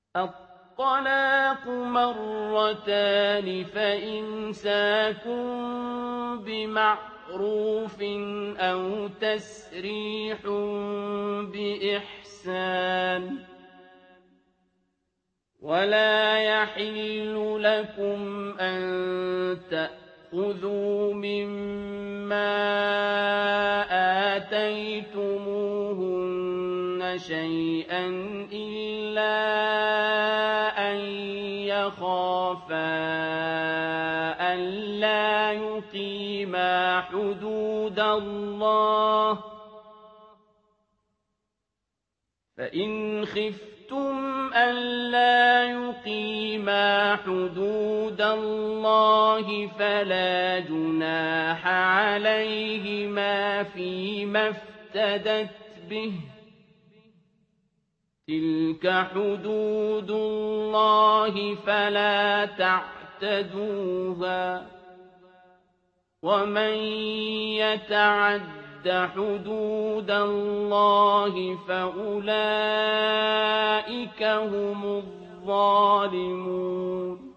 الطلاق مرتان فإمساك بمعروف أو تسريح بإحسان ولا يحل لكم أن تأخذوا مما آتيتموهن شيئا إلا أن يخافا ألا يقيما حدود الله فإن خفتم ألا يقيما حدود الله فلا جناح عليهما فيما افتدت به تلك حدود الله فلا تعتدوها ومن يتعد حدود الله فأولئك هم الظالمون